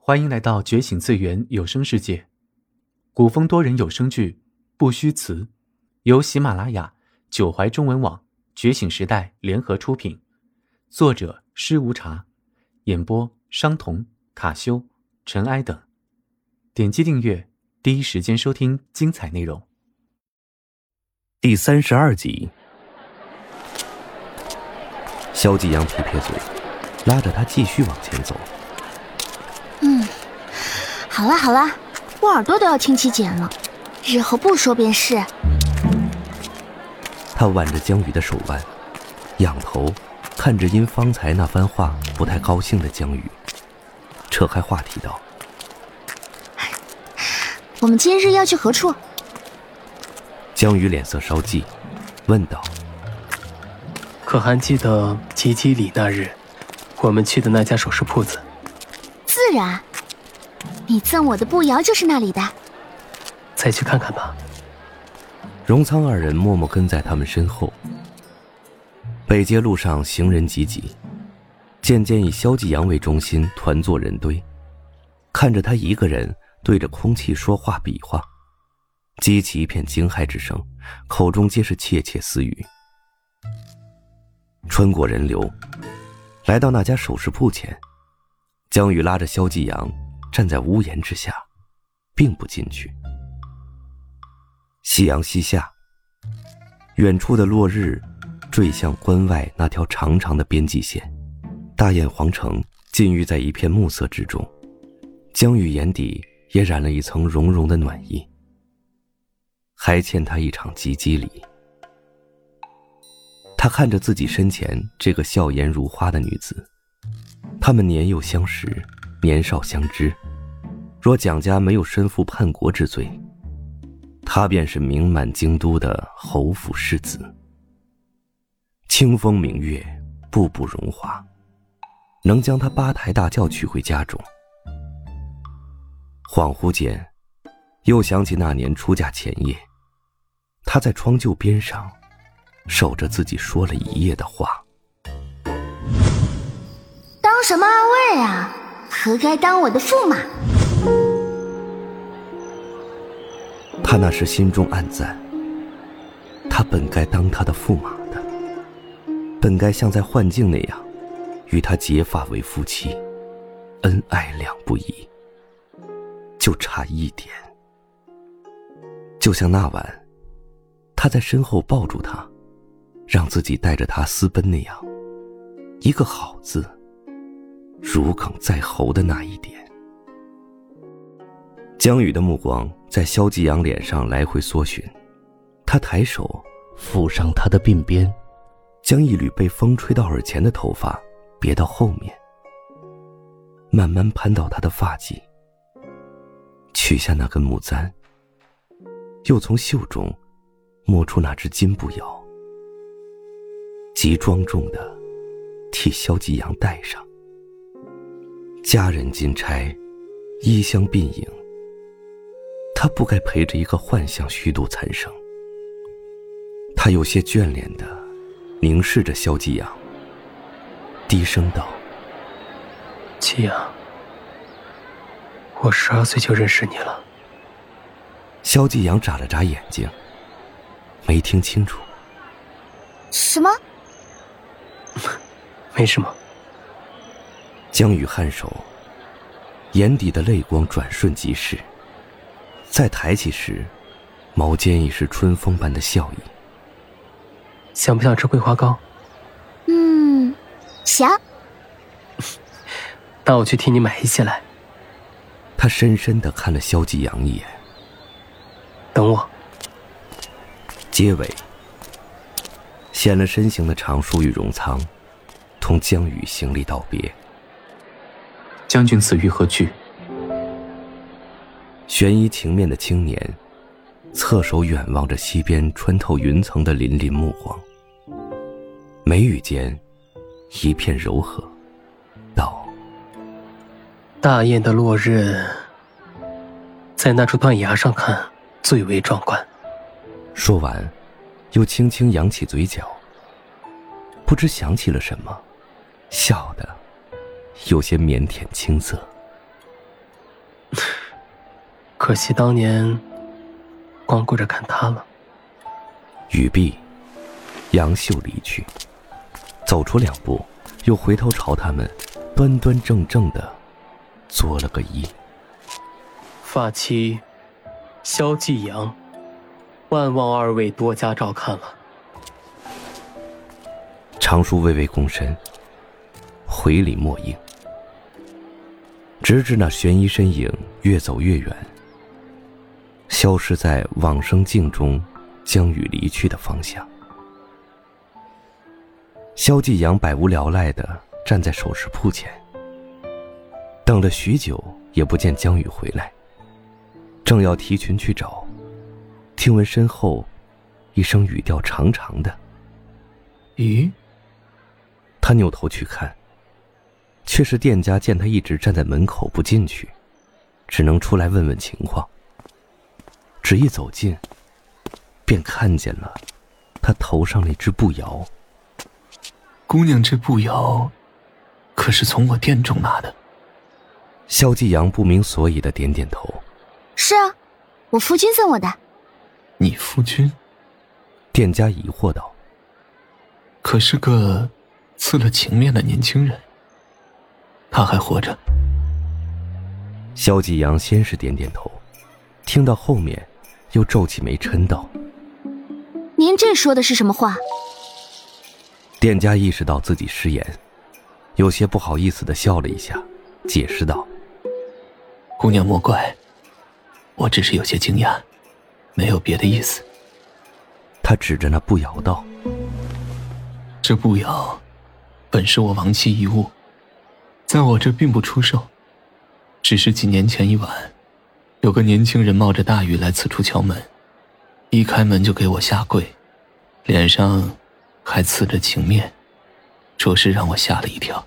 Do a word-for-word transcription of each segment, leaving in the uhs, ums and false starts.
欢迎来到觉醒最源有声世界，古风多人有声剧《不虚词》，由喜马拉雅、九怀中文网、觉醒时代联合出品，作者施无茶，演播商童、卡修、尘埃等。点击订阅，第一时间收听精彩内容。 第三十二集，萧继阳撇撇嘴，拉着他继续往前走。 嗯，好啦好啦，我耳朵都要听起茧了，日后不说便是。 他挽着江宇的手腕，仰头看着因方才那番话不太高兴的江宇，扯开话题道： 我们今日要去何处？ 江宇脸色稍霁，问道： 可还记得吉吉里那日我们去的那家首饰铺子？ 自然，你赠我的步摇就是那里的。 再去看看吧。 荣仓二人默默跟在他们身后。北街路上行人济济，渐渐以萧继阳为中心团作人堆，看着他一个人对着空气说话比划，激起一片惊骇之声，口中皆是窃窃私语。穿过人流，来到那家首饰铺前，江宇拉着萧继阳站在屋檐之下，并不进去。夕阳西下，远处的落日坠向关外那条长长的边际线，大雁皇城浸浴在一片暮色之中，江宇眼底也染了一层融融的暖意。还欠他一场吉吉礼。他看着自己身前这个笑颜如花的女子，他们年幼相识，年少相知，若蒋家没有身负叛国之罪，他便是名满京都的侯府世子。清风明月，步步荣华，能将他八抬大轿娶回家中。恍惚间，又想起那年出嫁前夜，他在窗柩边上守着自己说了一夜的话。 当什么二位啊？何该当我的驸马？ 他那时心中暗赞，他本该当他的驸马的，本该像在幻境那样与他结发为夫妻，恩爱两不疑，就差一点。就像那晚他在身后抱住他，让自己带着他私奔那样，一个好字如鲠在喉的那一点。江宇的目光在萧继阳脸上来回搜寻，他抬手抚上他的鬓边，将一缕被风吹到耳前的头发别到后面，慢慢攀到他的发髻，取下那根木簪，又从袖中摸出那只金步摇，极庄重地替萧继阳戴上。佳人金钗，衣香鬓影，他不该陪着一个幻象虚度残生。他有些眷恋地凝视着萧继阳，低声道： 继阳，我十二岁就认识你了。 萧继阳眨了眨眼睛，没听清楚。 什么？ 没什么。 江宇颔首，眼底的泪光转瞬即逝，再抬起时，眸间已是春风般的笑意。 想不想吃桂花糕？ 嗯，想。 那我去替你买一些来。 他深深地看了萧继阳一眼。 等我。 结尾，显了身形的常书与荣仓同江宇行礼道别。 将军此欲何去？ 悬衣情面的青年侧手远望着西边穿透云层的粼粼目光，眉宇间一片柔和，道： 大雁的落日在那处断崖上看最为壮观。 说完又轻轻扬起嘴角，不知想起了什么，笑得有些腼腆青涩。 可惜当年光顾着看他了。 语毕，杨秀离去，走出两步，又回头朝他们端端正正地作了个揖。 发妻萧继阳，万望二位多加照看了。 常叔微微躬身，回礼莫应，直至那悬疑身影越走越远，消失在往生镜中江雨离去的方向。萧继阳百无聊赖地站在首饰铺前，等了许久也不见江雨回来，正要提裙去找，听闻身后一声语调长长的咦。 他扭头去看，却是店家见他一直站在门口不进去，只能出来问问情况。只一走近，便看见了他头上那只步摇。 姑娘，这步摇可是从我店中拿的。 萧继阳不明所以的点点头。 是啊，我夫君送我的。 你夫君？ 店家疑惑道。 可是个刺了情面的年轻人，他还活着？ 萧继阳先是点点头，听到后面又皱起眉嗔道： 您这说的是什么话？ 店家意识到自己失言，有些不好意思地笑了一下，解释道： 姑娘莫怪，我只是有些惊讶，没有别的意思。 他指着那步摇道： 这步摇本是我亡妻遗物，在我这并不出售，只是几年前一晚，有个年轻人冒着大雨来此处敲门，一开门就给我下跪，脸上还刺着情面，着实让我吓了一跳。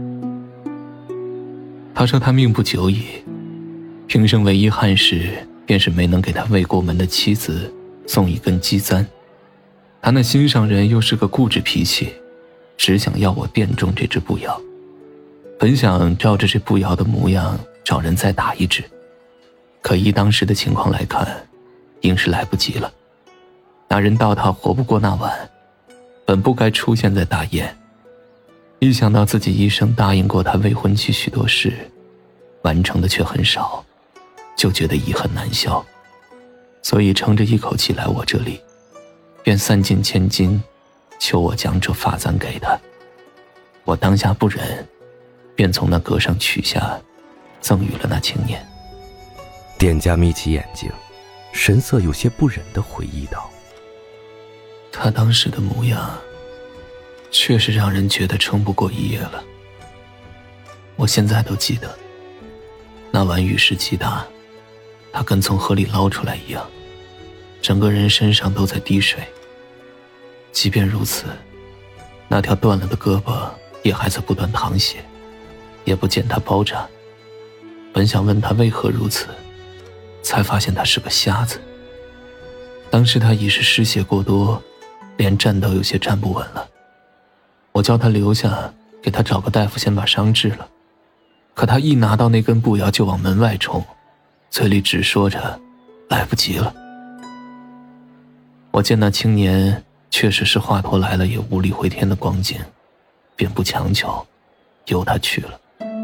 他说他命不久矣，平生唯一憾事便是没能给他未过门的妻子送一根鸡簪。他那心上人又是个固执脾气，只想要我店中这只步摇，本想照着这步摇的模样找人再打一只，可依当时的情况来看，应是来不及了。那人道他活不过那晚，本不该出现在大宴，一想到自己一生答应过他未婚妻许多事，完成的却很少，就觉得遗恨难消，所以撑着一口气来我这里，便散尽千金，求我将这发簪给他。我当下不忍，便从那阁上取下，赠予了那青年。 店家眯起眼睛，神色有些不忍地回忆道： 他当时的模样，确实让人觉得撑不过一夜了。我现在都记得，那晚雨势极大，他跟从河里捞出来一样，整个人身上都在滴水。即便如此，那条断了的胳膊也还在不断淌血，也不见他包扎。本想问他为何如此，才发现他是个瞎子。当时他已是失血过多，连站都有些站不稳了。我叫他留下，给他找个大夫先把伤治了。可他一拿到那根步摇就往门外冲，嘴里只说着来不及了。我见那青年确实是华佗来了也无力回天的光景，便不强求，由他去了。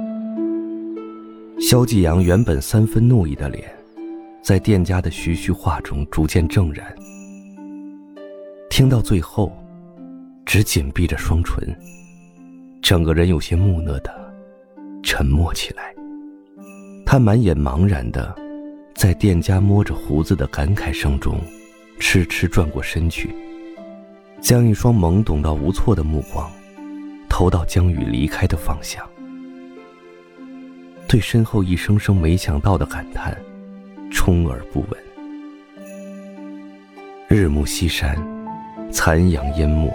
萧继阳原本三分怒意的脸，在店家的徐徐话中逐渐正然。听到最后，只紧闭着双唇，整个人有些木讷的沉默起来。他满眼茫然的在店家摸着胡子的感慨声中痴痴转过身去，将一双懵懂到无措的目光投到江雨离开的方向，对身后一声声没想到的感叹充耳不闻。日暮西山，残阳淹没，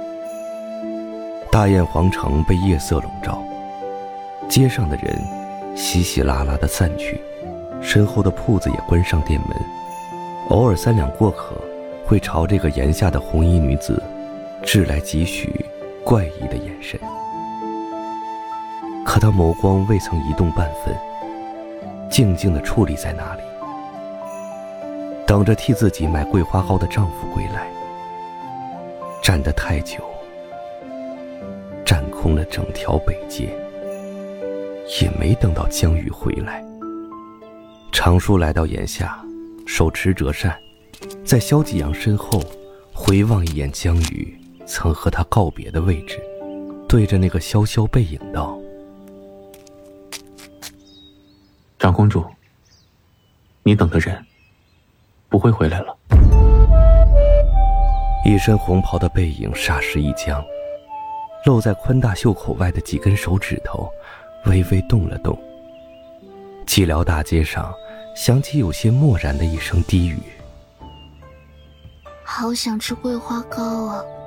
大雁皇城被夜色笼罩，街上的人稀稀拉拉地散去，身后的铺子也关上店门，偶尔三两过客会朝这个檐下的红衣女子掷来几许怪异的眼神，可她眸光未曾移动半分，静静地矗立在那里， 等着替自己买桂花糕的丈夫归来。站得太久，占空了整条北街，也没等到江宇回来。常叔来到檐下，手持折扇，在萧继阳身后回望一眼江宇曾和他告别的位置，对着那个萧萧背影道： 长公主，你等的人不会回来了。 一身红袍的背影霎时一僵，露在宽大袖口外的几根手指头微微动了动。寂寥大街上响起有些漠然的一声低语： 好想吃桂花糕啊。